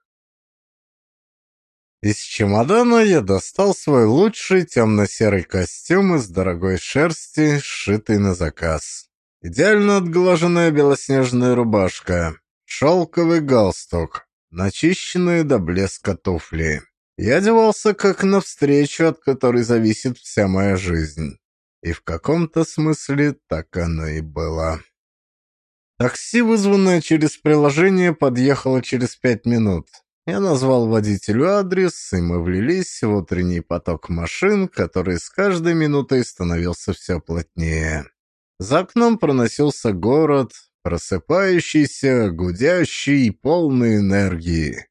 Из чемодана я достал свой лучший темно-серый костюм из дорогой шерсти, сшитый на заказ. Идеально отглаженная белоснежная рубашка, шелковый галстук, начищенные до блеска туфли. Я одевался как на встречу, от которой зависит вся моя жизнь. И в каком-то смысле так оно и было. Такси, вызванное через приложение, подъехало через пять минут. Я назвал водителю адрес, и мы влились в утренний поток машин, который с каждой минутой становился все плотнее. За окном проносился город, просыпающийся, гудящий, полный энергии.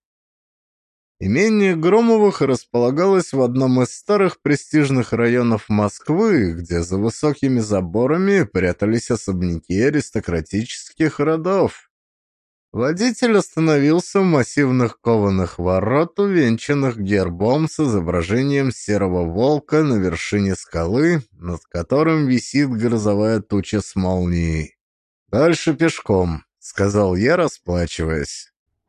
Имение Громовых располагалось в одном из старых престижных районов Москвы, где за высокими заборами прятались особняки аристократических родов. Водитель остановился у массивных кованых ворот, увенчанных гербом с изображением серого волка на вершине скалы, над которым висит грозовая туча с молнией. «Дальше пешком», — сказал я, расплачиваясь.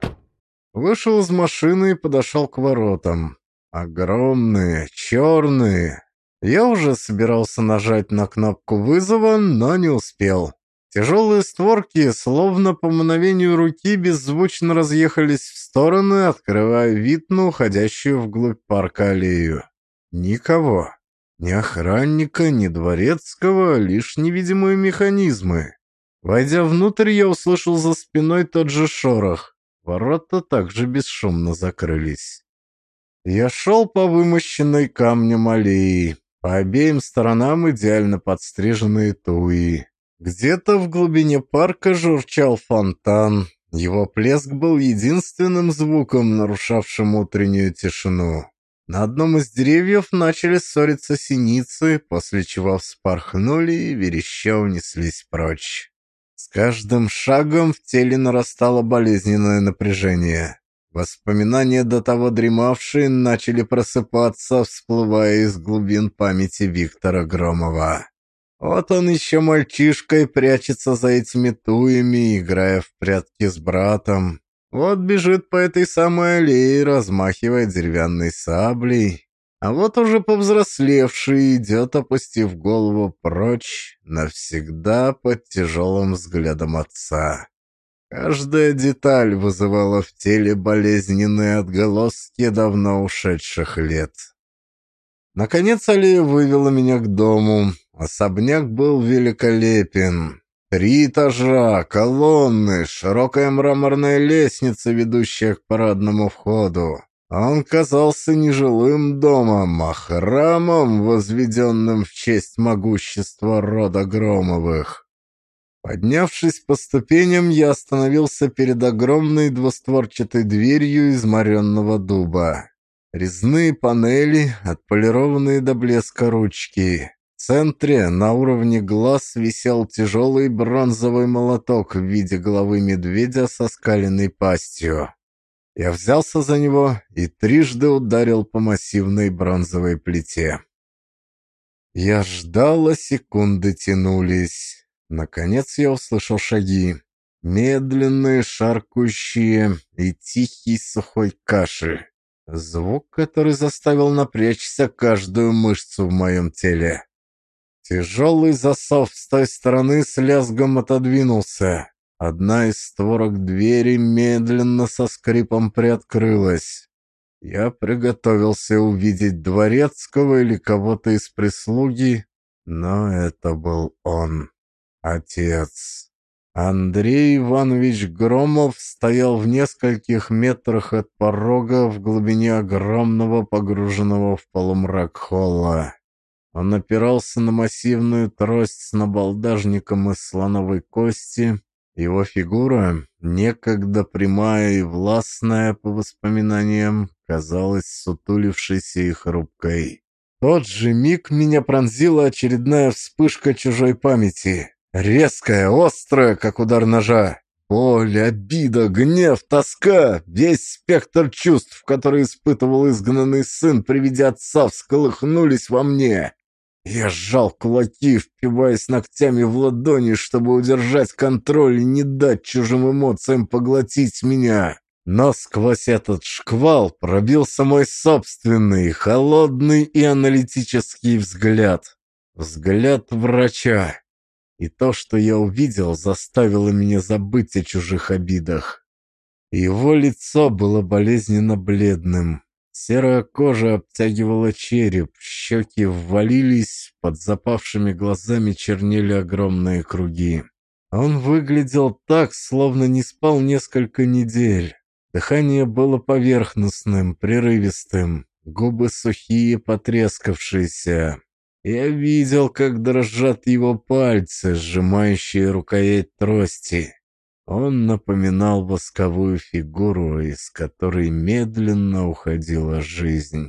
Вышел из машины и подошел к воротам. Огромные, черные. Я уже собирался нажать на кнопку вызова, но не успел. Тяжелые створки, словно по мгновению руки, беззвучно разъехались в стороны, открывая вид на уходящую вглубь парка аллею. Никого. Ни охранника, ни дворецкого, лишь невидимые механизмы. Войдя внутрь, я услышал за спиной тот же шорох. Ворота также бесшумно закрылись. Я шел по вымощенной камнем аллее. По обеим сторонам идеально подстриженные туи. Где-то в глубине парка журчал фонтан. Его плеск был единственным звуком, нарушавшим утреннюю тишину. На одном из деревьев начали ссориться синицы, после чего вспорхнули и вереща унеслись прочь. С каждым шагом в теле нарастало болезненное напряжение. Воспоминания, до того дремавшие, начали просыпаться, всплывая из глубин памяти Виктора Громова. Вот он еще мальчишкой прячется за этими туями, играя в прятки с братом. Вот бежит по этой самой аллее, размахивая деревянной саблей. А вот уже повзрослевший идет, опустив голову прочь, навсегда под тяжелым взглядом отца. Каждая деталь вызывала в теле болезненные отголоски давно ушедших лет. Наконец аллея вывела меня к дому. Особняк был великолепен. Три этажа, колонны, широкая мраморная лестница, ведущая к парадному входу. Он казался не жилым домом, а храмом, возведенным в честь могущества рода Громовых. Поднявшись по ступеням, я остановился перед огромной двустворчатой дверью из моренного дуба. Резные панели, отполированные до блеска ручки. В центре, на уровне глаз, висел тяжелый бронзовый молоток в виде головы медведя со скаленной пастью. Я взялся за него и трижды ударил по массивной бронзовой плите. Я ждал, а секунды тянулись. Наконец я услышал шаги. Медленные, шаркающие и тихий сухой кашель. Звук, который заставил напрячься каждую мышцу в моем теле. Тяжелый засов с той стороны с лязгом отодвинулся. Одна из створок двери медленно со скрипом приоткрылась. Я приготовился увидеть дворецкого или кого-то из прислуги, но это был он, отец. Андрей Иванович Громов стоял в нескольких метрах от порога в глубине огромного погруженного в полумрак холла. Он опирался на массивную трость с набалдажником из слоновой кости. Его фигура, некогда прямая и властная по воспоминаниям, казалась сутулившейся и хрупкой. В тот же миг меня пронзила очередная вспышка чужой памяти. Резкая, острая, как удар ножа. Боль, обида, гнев, тоска, весь спектр чувств, которые испытывал изгнанный сын при виде отца, всколыхнулись во мне. Я сжал кулаки, впиваясь ногтями в ладони, чтобы удержать контроль и не дать чужим эмоциям поглотить меня. Но сквозь этот шквал пробился мой собственный, холодный и аналитический взгляд. Взгляд врача. И то, что я увидел, заставило меня забыть о чужих обидах. Его лицо было болезненно бледным. Серая кожа обтягивала череп, щеки ввалились, под запавшими глазами чернели огромные круги. Он выглядел так, словно не спал несколько недель. Дыхание было поверхностным, прерывистым, губы сухие, потрескавшиеся. Я видел, как дрожат его пальцы, сжимающие рукоять трости. Он напоминал восковую фигуру, из которой медленно уходила жизнь.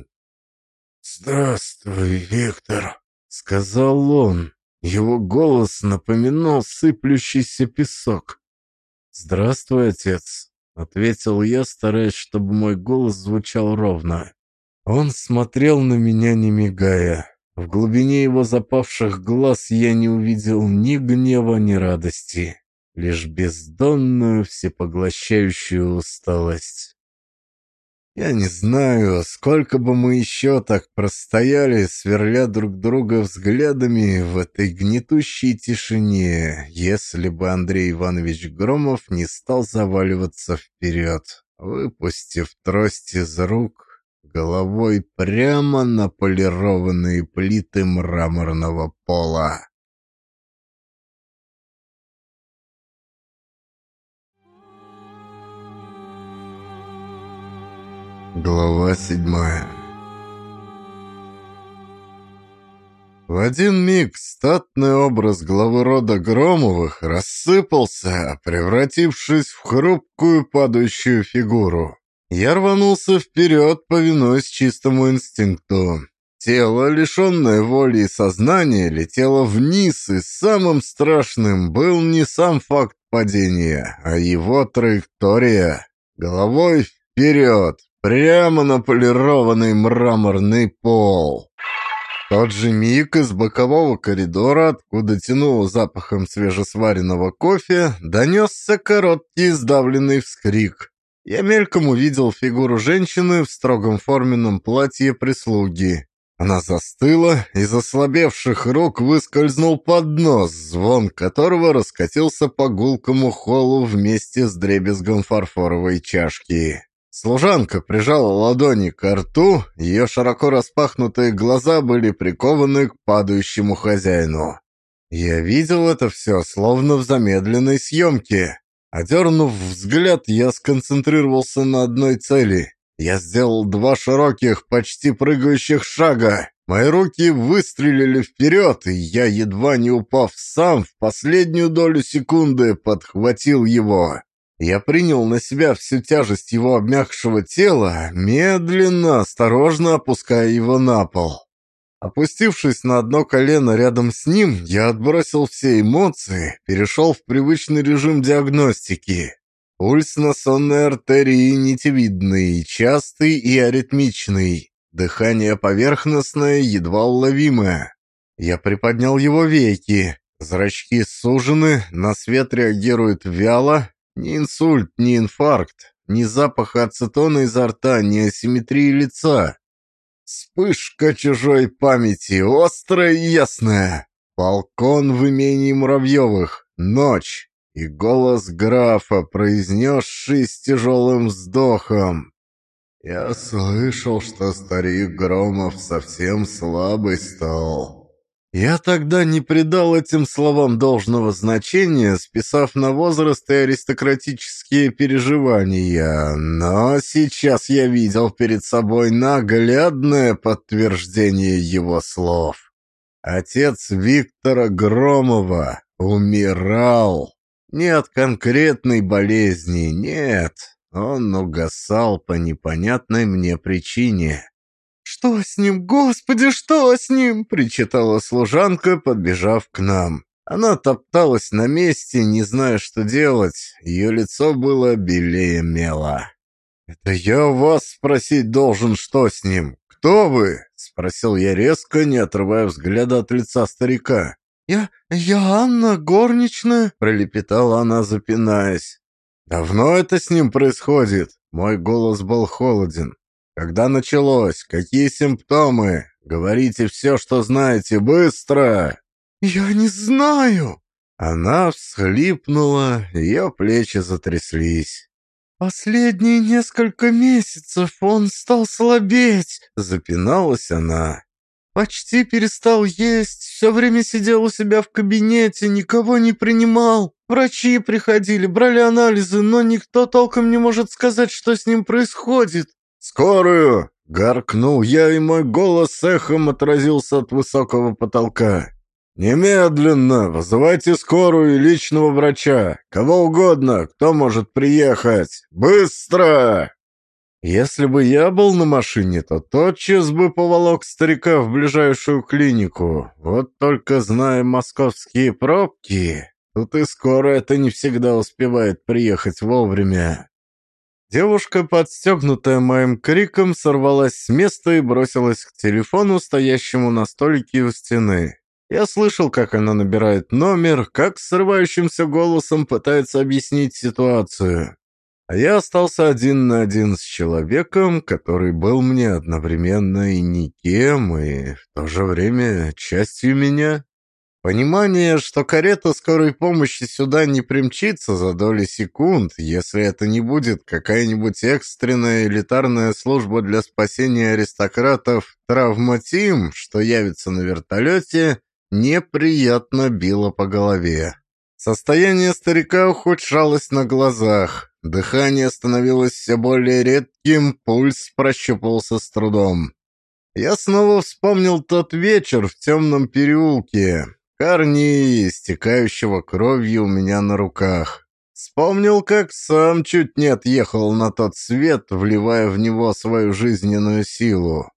«Здравствуй, Виктор», — сказал он. Его голос напоминал сыплющийся песок. «Здравствуй, отец», — ответил я, стараясь, чтобы мой голос звучал ровно. Он смотрел на меня, не мигая. В глубине его запавших глаз я не увидел ни гнева, ни радости. Лишь бездонную, всепоглощающую усталость. Я не знаю, сколько бы мы еще так простояли, сверля друг друга взглядами в этой гнетущей тишине, если бы Андрей Иванович Громов не стал заваливаться вперед, выпустив трость из рук, головой прямо на полированные плиты мраморного пола. Глава седьмая. В один миг статный образ главы рода Громовых рассыпался, превратившись в хрупкую падающую фигуру. Я рванулся вперед, повинуясь чистому инстинкту. Тело, лишенное воли и сознания, летело вниз, и самым страшным был не сам факт падения, а его траектория. Головой вперед, прямо на полированный мраморный пол. В тот же миг из бокового коридора, откуда тянуло запахом свежесваренного кофе, донесся короткий сдавленный вскрик. Я мельком увидел фигуру женщины в строгом форменном платье прислуги. Она застыла, из ослабевших рук выскользнул поднос, звон которого раскатился по гулкому холлу вместе с дребезгом фарфоровой чашки. Служанка прижала ладони к рту, ее широко распахнутые глаза были прикованы к падающему хозяину. Я видел это все, словно в замедленной съемке. Одернув взгляд, я сконцентрировался на одной цели. Я сделал два широких, почти прыгающих шага. Мои руки выстрелили вперед, и я, едва не упав сам, в последнюю долю секунды подхватил его. Я принял на себя всю тяжесть его обмякшего тела, медленно, осторожно опуская его на пол. Опустившись на одно колено рядом с ним, я отбросил все эмоции, перешел в привычный режим диагностики. Пульс на сонной артерии нитевидный, частый и аритмичный. Дыхание поверхностное, едва уловимое. Я приподнял его веки. Зрачки сужены, на свет реагирует вяло. Ни инсульт, ни инфаркт. Ни запаха ацетона изо рта, ни асимметрии лица. Вспышка чужой памяти, острая и ясная. Балкон в имении Муравьевых. Ночь. И голос графа, произнесший с тяжелым вздохом. «Я слышал, что старик Громов совсем слабый стал». Я тогда не придал этим словам должного значения, списав на возраст и аристократические переживания, но сейчас я видел перед собой наглядное подтверждение его слов. Отец Виктора Громова умирал. Не от конкретной болезни, нет, он угасал по непонятной мне причине. «Что с ним, Господи, что с ним?» — причитала служанка, подбежав к нам. Она топталась на месте, не зная, что делать. Ее лицо было белее мела. «Это я у вас спросить должен, что с ним? Кто вы?» — спросил я резко, не отрывая взгляда от лица старика. «Я... я Анна, горничная», — пролепетала она, запинаясь. «Давно это с ним происходит?» Мой голос был холоден. «Когда началось? Какие симптомы? Говорите все, что знаете, быстро!» «Я не знаю!» Она всхлипнула, ее плечи затряслись. «Последние несколько месяцев он стал слабеть!» — запиналась она. «Почти перестал есть, все время сидел у себя в кабинете, никого не принимал. Врачи приходили, брали анализы, но никто толком не может сказать, что с ним происходит». «Скорую!» — гаркнул я, и мой голос эхом отразился от высокого потолка. «Немедленно! Вызывайте скорую и личного врача! Кого угодно! Кто может приехать! Быстро!» Если бы я был на машине, то тотчас бы поволок старика в ближайшую клинику. Вот только зная московские пробки, тут и скорая-то не всегда успевает приехать вовремя. Девушка, подстегнутая моим криком, сорвалась с места и бросилась к телефону, стоящему на столике у стены. Я слышал, как она набирает номер, как срывающимся голосом пытается объяснить ситуацию. А я остался один на один с человеком, который был мне одновременно и никем, и в то же время частью меня. Понимание, что карета скорой помощи сюда не примчится за доли секунд, если это не будет какая-нибудь экстренная элитарная служба для спасения аристократов «Травматим», что явится на вертолете, неприятно било по голове. Состояние старика ухудшалось на глазах, дыхание становилось все более редким, пульс прощупывался с трудом. Я снова вспомнил тот вечер в темном переулке. Корни, истекающего кровью у меня на руках. Вспомнил, как сам чуть не отъехал на тот свет, вливая в него свою жизненную силу.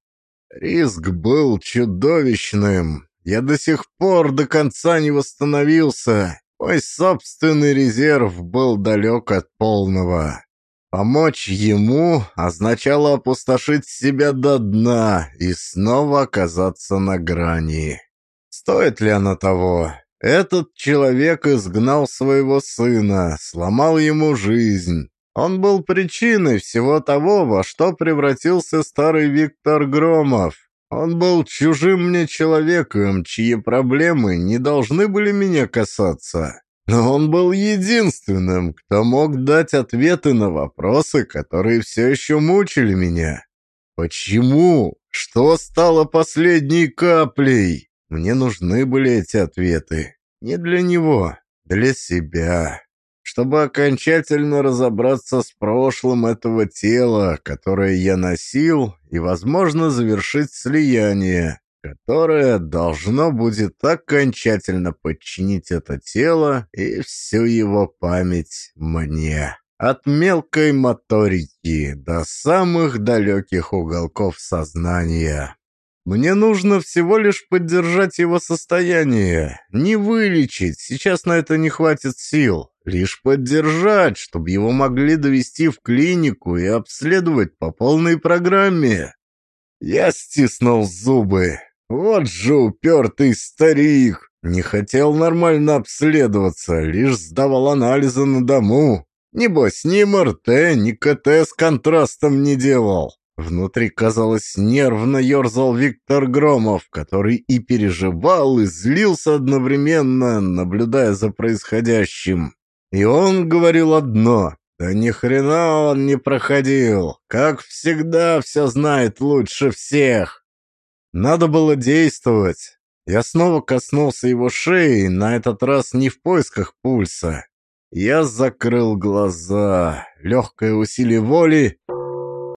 Риск был чудовищным. Я до сих пор до конца не восстановился. Мой собственный резерв был далек от полного. Помочь ему означало опустошить себя до дна и снова оказаться на грани. Стоит ли оно того? Этот человек изгнал своего сына, сломал ему жизнь. Он был причиной всего того, во что превратился старый Виктор Громов. Он был чужим мне человеком, чьи проблемы не должны были меня касаться. Но он был единственным, кто мог дать ответы на вопросы, которые все еще мучили меня. Почему? Что стало последней каплей? Мне нужны были эти ответы. Не для него, для себя. Чтобы окончательно разобраться с прошлым этого тела, которое я носил, и, возможно, завершить слияние, которое должно будет окончательно подчинить это тело и всю его память мне. От мелкой моторики до самых далеких уголков сознания. Мне нужно всего лишь поддержать его состояние, не вылечить, сейчас на это не хватит сил, лишь поддержать, чтобы его могли довести в клинику и обследовать по полной программе. Я стиснул зубы. Вот же упертый старик. Не хотел нормально обследоваться, лишь сдавал анализы на дому. Небось, ни эм эр тэ, ни ка тэ с контрастом не делал. Внутри, казалось, нервно ерзал Виктор Громов, который и переживал, и злился одновременно, наблюдая за происходящим. И он говорил одно: да ни хрена он не проходил. Как всегда, все знает лучше всех. Надо было действовать. Я снова коснулся его шеи, на этот раз не в поисках пульса. Я закрыл глаза. Легкое усилие воли,